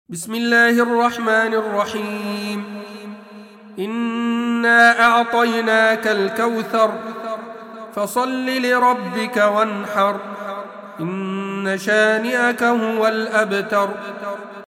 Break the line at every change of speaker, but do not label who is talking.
بسم الله الرحمن الرحيم. إنا أعطيناك الكوثر فصل لربك وانحر إن شانئك هو الأبتر.